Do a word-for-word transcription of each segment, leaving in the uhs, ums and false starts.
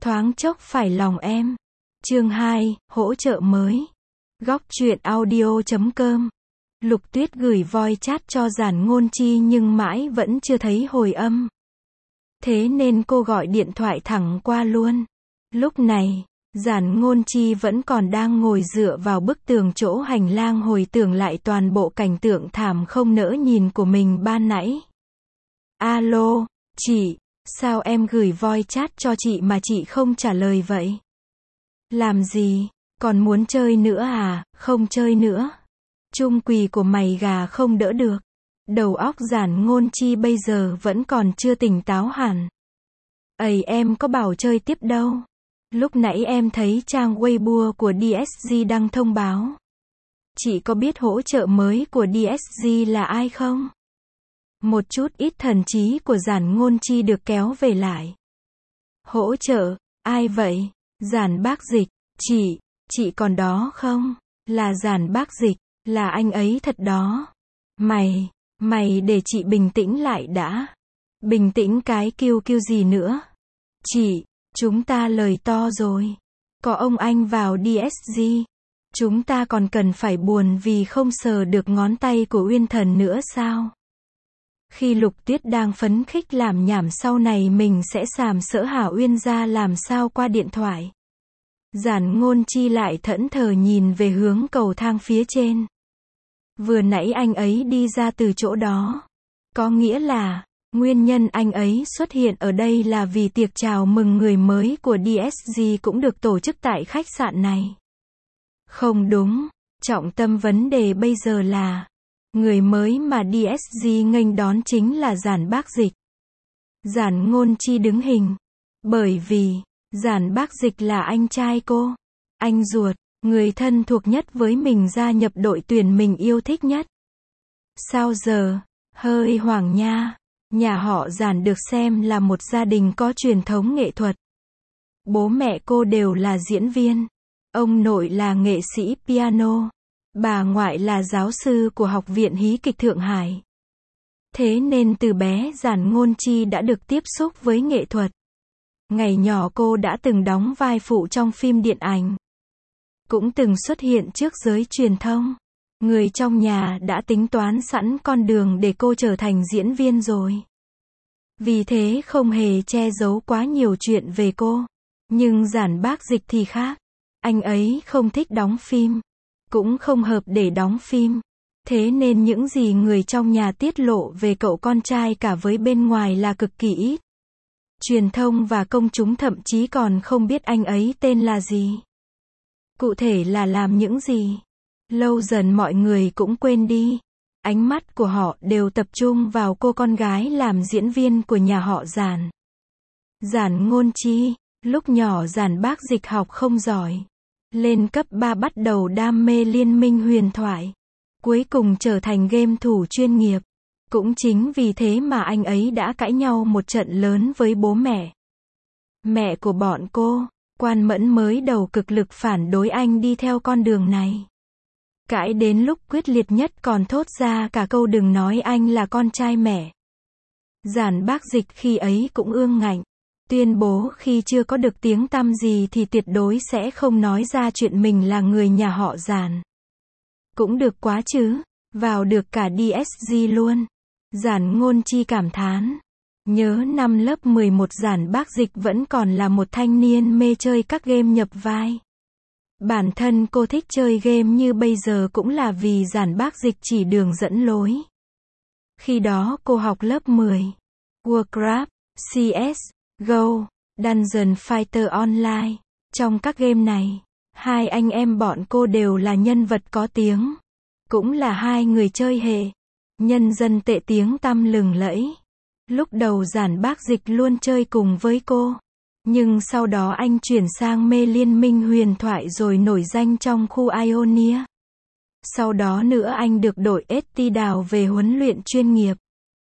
thoáng chốc phải lòng em. Chương hai, hỗ trợ mới. Góc truyện audio chấm com. Lục Tuyết gửi voice chat cho Giản Ngôn Chi nhưng mãi vẫn chưa thấy hồi âm. Thế nên cô gọi điện thoại thẳng qua luôn. Lúc này, Giản Ngôn Chi vẫn còn đang ngồi dựa vào bức tường chỗ hành lang hồi tưởng lại toàn bộ cảnh tượng thảm không nỡ nhìn của mình ban nãy. Alo, chị, sao em gửi voice chat cho chị mà chị không trả lời vậy? Làm gì, còn muốn chơi nữa à? Không chơi nữa. Chung quỳ của mày gà không đỡ được. Đầu óc Giản Ngôn Chi bây giờ vẫn còn chưa tỉnh táo hẳn. Ầy, em có bảo chơi tiếp đâu. Lúc nãy em thấy trang Weibo của đê ét giê đăng thông báo. Chị có biết hỗ trợ mới của đê ét giê là ai không? Một chút ít thần trí của Giản Ngôn Chi được kéo về lại. Hỗ trợ, ai vậy? Giản Bác Dịch, chị, chị còn đó không? Là Giản Bác Dịch, là anh ấy thật đó. Mày, mày để chị bình tĩnh lại đã. Bình tĩnh cái kêu kêu gì nữa? Chị, chúng ta lời to rồi. Có ông anh vào đê ét giê. Chúng ta còn cần phải buồn vì không sờ được ngón tay của Uyên Thần nữa sao? Khi Lục Tuyết đang phấn khích làm nhảm sau này mình sẽ sàm sỡ Hà Uyên ra làm sao qua điện thoại. Giản Ngôn Chi lại thẫn thờ nhìn về hướng cầu thang phía trên. Vừa nãy anh ấy đi ra từ chỗ đó. Có nghĩa là, nguyên nhân anh ấy xuất hiện ở đây là vì tiệc chào mừng người mới của đê ét giê cũng được tổ chức tại khách sạn này. Không đúng, trọng tâm vấn đề bây giờ là, người mới mà đê ét giê nghênh đón chính là Giản Bác Dịch. Giản Ngôn Chi đứng hình. Bởi vì, Giản Bác Dịch là anh trai cô. Anh ruột, người thân thuộc nhất với mình gia nhập đội tuyển mình yêu thích nhất. Sao giờ, hơi hoảng nha. Nhà họ Giản được xem là một gia đình có truyền thống nghệ thuật. Bố mẹ cô đều là diễn viên. Ông nội là nghệ sĩ piano. Bà ngoại là giáo sư của Học viện Hí kịch Thượng Hải. Thế nên từ bé Giản Ngôn Chi đã được tiếp xúc với nghệ thuật. Ngày nhỏ cô đã từng đóng vai phụ trong phim điện ảnh. Cũng từng xuất hiện trước giới truyền thông. Người trong nhà đã tính toán sẵn con đường để cô trở thành diễn viên rồi. Vì thế không hề che giấu quá nhiều chuyện về cô. Nhưng Giản Bác Dịch thì khác. Anh ấy không thích đóng phim. Cũng không hợp để đóng phim. Thế nên những gì người trong nhà tiết lộ về cậu con trai cả với bên ngoài là cực kỳ ít. Truyền thông và công chúng thậm chí còn không biết anh ấy tên là gì. Cụ thể là làm những gì. Lâu dần mọi người cũng quên đi. Ánh mắt của họ đều tập trung vào cô con gái làm diễn viên của nhà họ Giản. Giản Ngôn Chi, lúc nhỏ Giản Bác Dịch học không giỏi. Lên cấp ba bắt đầu đam mê Liên minh huyền thoại. Cuối cùng trở thành game thủ chuyên nghiệp. Cũng chính vì thế mà anh ấy đã cãi nhau một trận lớn với bố mẹ. Mẹ của bọn cô, Quan Mẫn mới đầu cực lực phản đối anh đi theo con đường này. Cãi đến lúc quyết liệt nhất còn thốt ra cả câu đừng nói anh là con trai mẹ. Giản Bác Dịch khi ấy cũng ương ngạnh. Tuyên bố khi chưa có được tiếng tăm gì thì tuyệt đối sẽ không nói ra chuyện mình là người nhà họ Giản. Cũng được quá chứ, vào được cả đê ét giê luôn. Giản Ngôn Chi cảm thán. Nhớ năm lớp mười một Giản Bác Dịch vẫn còn là một thanh niên mê chơi các game nhập vai. Bản thân cô thích chơi game như bây giờ cũng là vì Giản Bác Dịch chỉ đường dẫn lối. Khi đó cô học lớp mười. Warcraft, xê ét, Go, Dungeon Fighter Online. Trong các game này, hai anh em bọn cô đều là nhân vật có tiếng. Cũng là hai người chơi hệ. Nhân dân tệ tiếng tăm lừng lẫy. Lúc đầu Giản Bác Dịch luôn chơi cùng với cô. Nhưng sau đó anh chuyển sang mê Liên minh huyền thoại rồi nổi danh trong khu Ionia. Sau đó nữa anh được đội ét tê đào về huấn luyện chuyên nghiệp.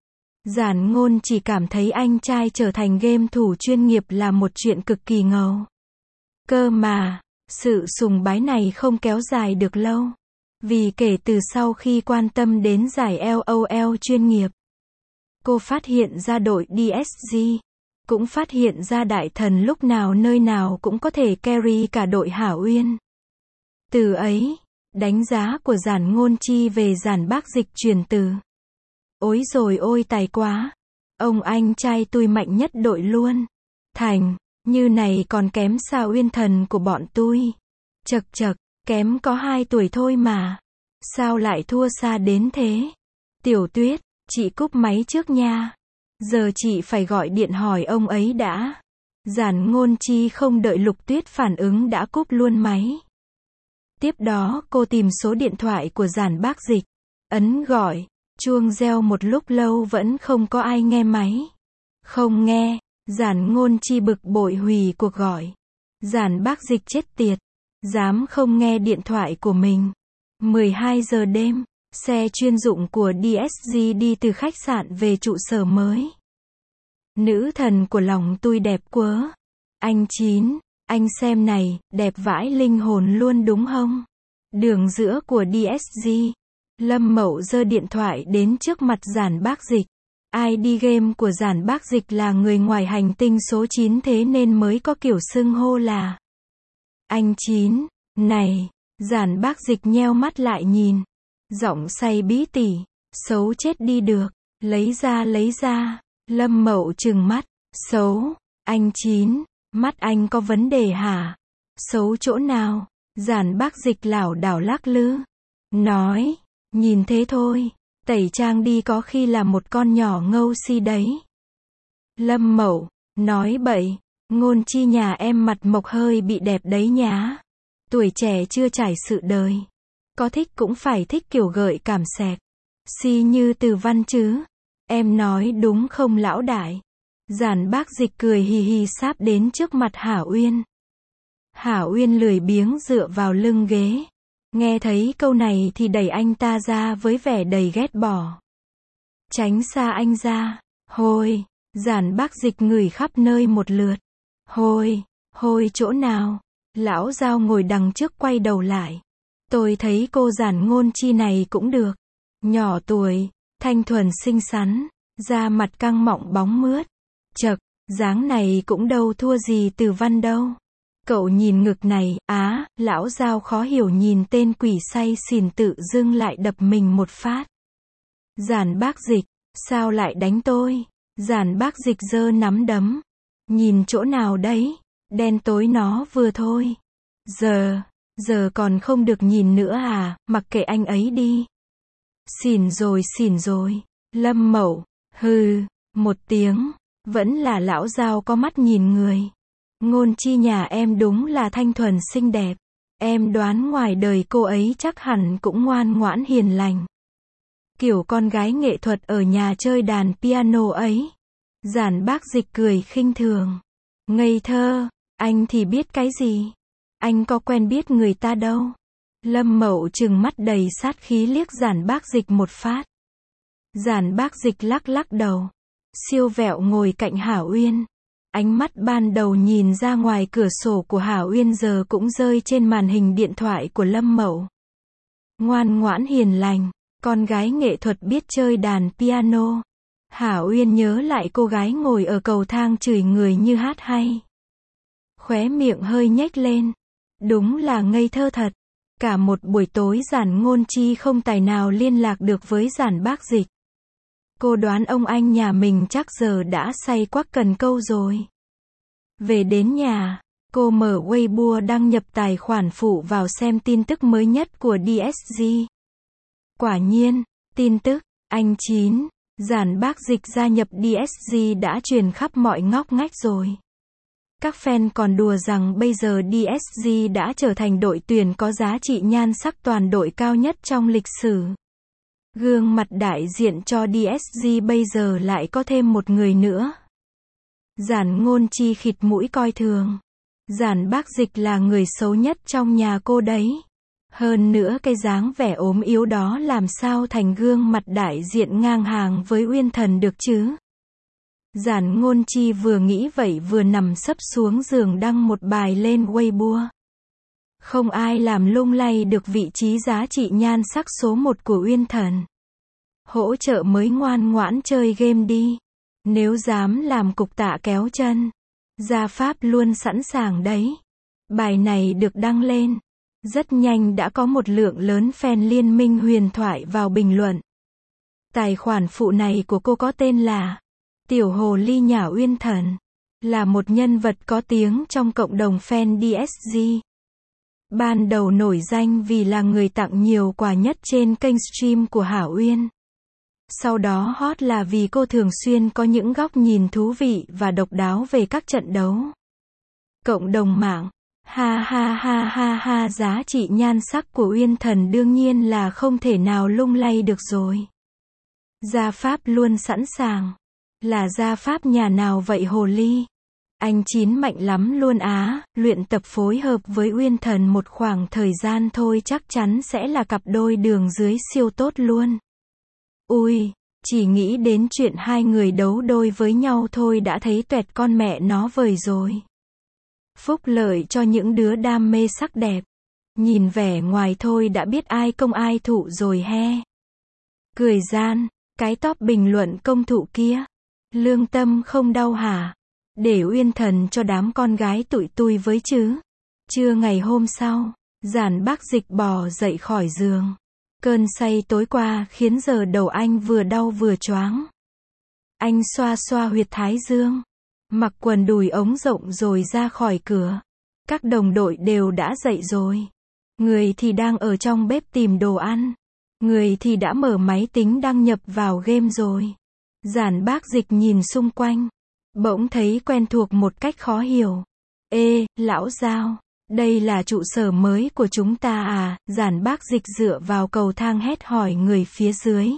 Giản Ngôn chỉ cảm thấy anh trai trở thành game thủ chuyên nghiệp là một chuyện cực kỳ ngầu. Cơ mà, sự sùng bái này không kéo dài được lâu. Vì kể từ sau khi quan tâm đến giải LOL chuyên nghiệp, cô phát hiện ra đội đê ét giê cũng phát hiện ra đại thần lúc nào nơi nào cũng có thể carry cả đội Hảo Uyên. Từ ấy, đánh giá của Giản Ngôn Chi về Giản Bác Dịch truyền từ. Ối rồi ôi tài quá. Ông anh trai tôi mạnh nhất đội luôn. Thành, như này còn kém sao Uyên thần của bọn tôi. Chật chật, kém có hai tuổi thôi mà. Sao lại thua xa đến thế? Tiểu Tuyết, chị cúp máy trước nha. Giờ chị phải gọi điện hỏi ông ấy đã. Giản Ngôn Chi không đợi Lục Tuyết phản ứng đã cúp luôn máy. Tiếp đó cô tìm số điện thoại của Giản Bác Dịch. Ấn gọi. Chuông reo một lúc lâu vẫn không có ai nghe máy. Không nghe. Giản Ngôn Chi bực bội hủy cuộc gọi. Giản Bác Dịch chết tiệt. Dám không nghe điện thoại của mình. mười hai giờ đêm. Xe chuyên dụng của đê ét giê đi từ khách sạn về trụ sở mới. Nữ thần của lòng tôi đẹp quá. Anh Chín, anh xem này, đẹp vãi linh hồn luôn đúng không? Đường giữa của đê ét giê. Lâm Mậu giơ điện thoại đến trước mặt Giản Bác Dịch. i đê game của Giản Bác Dịch là người ngoài hành tinh số chín thế nên mới có kiểu xưng hô là anh Chín. Này, Giản Bác Dịch nheo mắt lại nhìn. Giọng say bí tỉ. Xấu chết đi được. Lấy ra lấy ra. Lâm Mậu trừng mắt. Xấu. Anh Chín. Mắt anh có vấn đề hả? Xấu chỗ nào? Giản Bác Dịch lảo đảo lắc lư. Nói. Nhìn thế thôi. Tẩy trang đi có khi là một con nhỏ ngâu si đấy. Lâm Mậu. Nói bậy. Ngôn Chi nhà em mặt mộc hơi bị đẹp đấy nhá. Tuổi trẻ chưa trải sự đời. Có thích cũng phải thích kiểu gợi cảm xẹt. Si như Từ Văn chứ. Em nói đúng không lão đại? Giản Bác Dịch cười hì hì sáp đến trước mặt Hảo Uyên. Hảo Uyên lười biếng dựa vào lưng ghế. Nghe thấy câu này thì đẩy anh ta ra với vẻ đầy ghét bỏ. Tránh xa anh ra. Hôi. Giản Bác Dịch ngửi khắp nơi một lượt. Hôi. Hôi chỗ nào? Lão Giao ngồi đằng trước quay đầu lại. Tôi thấy cô Giản Ngôn Chi này cũng được. Nhỏ tuổi, thanh thuần xinh xắn, da mặt căng mọng bóng mướt. Chật, dáng này cũng đâu thua gì Từ Văn đâu. Cậu nhìn ngực này, á, lão Giao khó hiểu nhìn tên quỷ say xỉn tự dưng lại đập mình một phát. Giản Bác Dịch, sao lại đánh tôi? Giản Bác Dịch giơ nắm đấm. Nhìn chỗ nào đấy? Đen tối nó vừa thôi. Giờ, giờ còn không được nhìn nữa à, mặc kệ anh ấy đi. Xỉn rồi xỉn rồi. Lâm Mậu, hừ, một tiếng. Vẫn là lão Giao có mắt nhìn người. Ngôn Chi nhà em đúng là thanh thuần xinh đẹp. Em đoán ngoài đời cô ấy chắc hẳn cũng ngoan ngoãn hiền lành. Kiểu con gái nghệ thuật ở nhà chơi đàn piano ấy. Giản Bác Dịch cười khinh thường. Ngây thơ, anh thì biết cái gì? Anh có quen biết người ta đâu. Lâm Mậu trừng mắt đầy sát khí liếc Giản Bác Dịch một phát. Giản Bác Dịch lắc lắc đầu. Siêu vẹo ngồi cạnh Hảo Uyên. Ánh mắt ban đầu nhìn ra ngoài cửa sổ của Hảo Uyên giờ cũng rơi trên màn hình điện thoại của Lâm Mậu. Ngoan ngoãn hiền lành, con gái nghệ thuật biết chơi đàn piano. Hảo Uyên nhớ lại cô gái ngồi ở cầu thang chửi người như hát hay. Khóe miệng hơi nhếch lên. Đúng là ngây thơ thật. Cả một buổi tối Giản Ngôn Chi không tài nào liên lạc được với Giản Bác Dịch. Cô đoán ông anh nhà mình chắc giờ đã say quắc cần câu rồi. Về đến nhà, cô mở Weibo đăng nhập tài khoản phụ vào xem tin tức mới nhất của đê ét giê. Quả nhiên, tin tức, anh Chín, Giản Bác Dịch gia nhập đê ét giê đã truyền khắp mọi ngóc ngách rồi. Các fan còn đùa rằng bây giờ đê ét giê đã trở thành đội tuyển có giá trị nhan sắc toàn đội cao nhất trong lịch sử. Gương mặt đại diện cho đê ét giê bây giờ lại có thêm một người nữa. Giản Ngôn Chi khịt mũi coi thường. Giản Bác Dịch là người xấu nhất trong nhà cô đấy. Hơn nữa cái dáng vẻ ốm yếu đó làm sao thành gương mặt đại diện ngang hàng với Uyên Thần được chứ? Giản Ngôn Chi vừa nghĩ vậy vừa nằm sấp xuống giường đăng một bài lên Weibo. Không ai làm lung lay được vị trí giá trị nhan sắc số một của Uyên Thần. Hỗ trợ mới ngoan ngoãn chơi game đi. Nếu dám làm cục tạ kéo chân, gia pháp luôn sẵn sàng đấy. Bài này được đăng lên. Rất nhanh đã có một lượng lớn fan Liên minh huyền thoại vào bình luận. Tài khoản phụ này của cô có tên là Tiểu Hồ Ly Nhà Uyên Thần, là một nhân vật có tiếng trong cộng đồng fan đê ét giê. Ban đầu nổi danh vì là người tặng nhiều quà nhất trên kênh stream của Hảo Uyên. Sau đó hot là vì cô thường xuyên có những góc nhìn thú vị và độc đáo về các trận đấu. Cộng đồng mạng, ha ha ha ha ha, giá trị nhan sắc của Uyên Thần đương nhiên là không thể nào lung lay được rồi. Gia pháp luôn sẵn sàng. Là gia pháp nhà nào vậy Hồ Ly? Anh Chín mạnh lắm luôn á, luyện tập phối hợp với Uyên Thần một khoảng thời gian thôi chắc chắn sẽ là cặp đôi đường dưới siêu tốt luôn. Ui, chỉ nghĩ đến chuyện hai người đấu đôi với nhau thôi đã thấy tuẹt con mẹ nó vời rồi. Phúc lợi cho những đứa đam mê sắc đẹp. Nhìn vẻ ngoài thôi đã biết ai công ai thụ rồi he. Cười gian, cái top bình luận công thụ kia. Lương tâm không đau hả? Để Uyên Thần cho đám con gái tụi tui với chứ. Trưa ngày hôm sau, Giản Bác Dịch bò dậy khỏi giường. Cơn say tối qua khiến giờ đầu anh vừa đau vừa choáng. Anh xoa xoa huyệt thái dương, mặc quần đùi ống rộng rồi ra khỏi cửa. Các đồng đội đều đã dậy rồi. Người thì đang ở trong bếp tìm đồ ăn. Người thì đã mở máy tính đăng nhập vào game rồi. Giản Bác Dịch nhìn xung quanh, bỗng thấy quen thuộc một cách khó hiểu. Ê, lão Giao, đây là trụ sở mới của chúng ta à? Giản Bác Dịch dựa vào cầu thang hét hỏi người phía dưới.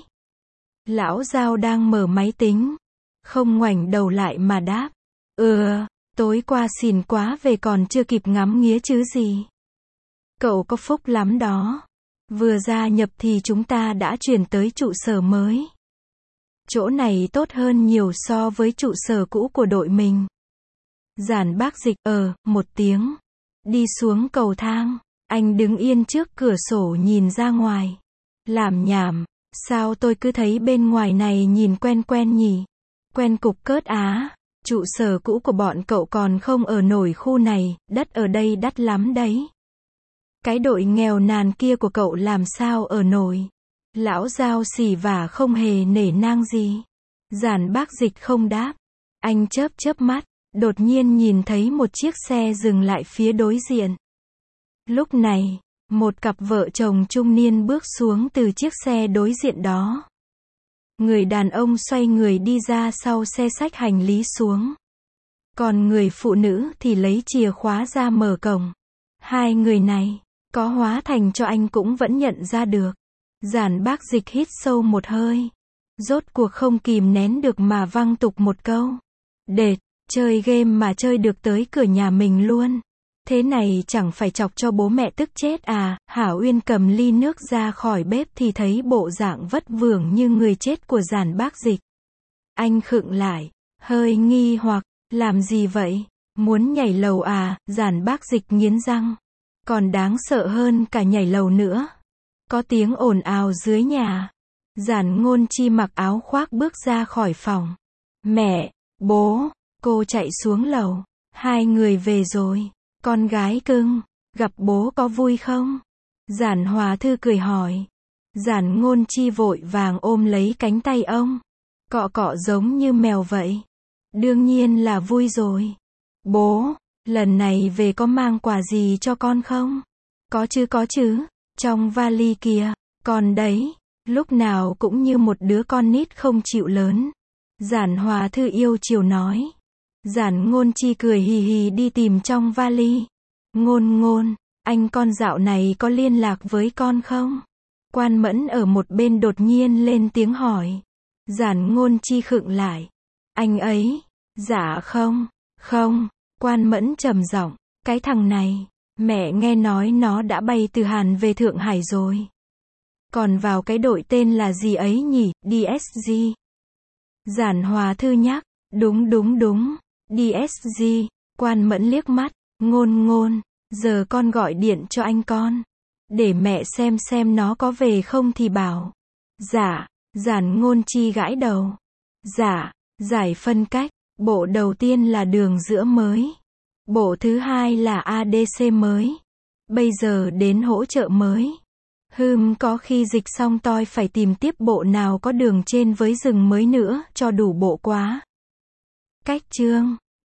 Lão Giao đang mở máy tính, không ngoảnh đầu lại mà đáp. Ừ, tối qua xỉn quá về còn chưa kịp ngắm nghía chứ gì. Cậu có phúc lắm đó. Vừa gia nhập thì chúng ta đã chuyển tới trụ sở mới. Chỗ này tốt hơn nhiều so với trụ sở cũ của đội mình. Giản Bác Dịch ờ, một tiếng. Đi xuống cầu thang. Anh đứng yên trước cửa sổ nhìn ra ngoài. Làm nhảm. Sao tôi cứ thấy bên ngoài này nhìn quen quen nhỉ? Quen cục cớt á. Trụ sở cũ của bọn cậu còn không ở nổi khu này. Đất ở đây đắt lắm đấy. Cái đội nghèo nàn kia của cậu làm sao ở nổi? Lão Giao xỉ vả không hề nể nang gì. Giản Bác Dịch không đáp. Anh chớp chớp mắt, đột nhiên nhìn thấy một chiếc xe dừng lại phía đối diện. Lúc này, một cặp vợ chồng trung niên bước xuống từ chiếc xe đối diện đó. Người đàn ông xoay người đi ra sau xe xách hành lý xuống. Còn người phụ nữ thì lấy chìa khóa ra mở cổng. Hai người này, có hóa thành cho anh cũng vẫn nhận ra được. Giản Bác Dịch hít sâu một hơi. Rốt cuộc không kìm nén được mà văng tục một câu. Đệt, chơi game mà chơi được tới cửa nhà mình luôn. Thế này chẳng phải chọc cho bố mẹ tức chết à? Hảo Uyên cầm ly nước ra khỏi bếp thì thấy bộ dạng vất vưởng như người chết của Giản Bác Dịch. Anh khựng lại, hơi nghi hoặc, làm gì vậy? Muốn nhảy lầu à? Giản Bác Dịch nghiến răng. Còn đáng sợ hơn cả nhảy lầu nữa. Có tiếng ồn ào dưới nhà. Giản Ngôn Chi mặc áo khoác bước ra khỏi phòng. Mẹ, bố, cô chạy xuống lầu. Hai người về rồi. Con gái cưng, gặp bố có vui không? Giản Hòa Thư cười hỏi. Giản Ngôn Chi vội vàng ôm lấy cánh tay ông. Cọ cọ giống như mèo vậy. Đương nhiên là vui rồi. Bố, lần này về có mang quà gì cho con không? Có chứ có chứ. Trong vali kìa, con đấy, lúc nào cũng như một đứa con nít không chịu lớn. Giản Hòa Thư yêu chiều nói. Giản Ngôn Chi cười hì hì đi tìm trong vali. Ngôn Ngôn, anh con dạo này có liên lạc với con không? Quan Mẫn ở một bên đột nhiên lên tiếng hỏi. Giản Ngôn Chi khựng lại. Anh ấy, dạ không, không, Quan Mẫn trầm giọng. Cái thằng này, mẹ nghe nói nó đã bay từ Hàn về Thượng Hải rồi. Còn vào cái đội tên là gì ấy nhỉ, đê ét giê. Giản Hòa Thư nhắc, đúng đúng đúng, đê ét giê, Quan Mẫn liếc mắt, Ngôn Ngôn, giờ con gọi điện cho anh con. Để mẹ xem xem nó có về không thì bảo. Dạ, Giản Ngôn Chi gãi đầu. Dạ, Giải phân cách. Bộ đầu tiên là đường giữa mới. Bộ thứ hai là a đê xê mới. Bây giờ đến hỗ trợ mới. Hừm, có khi dịch xong tôi phải tìm tiếp bộ nào có đường trên với rừng mới nữa, cho đủ bộ quá. Cách chương.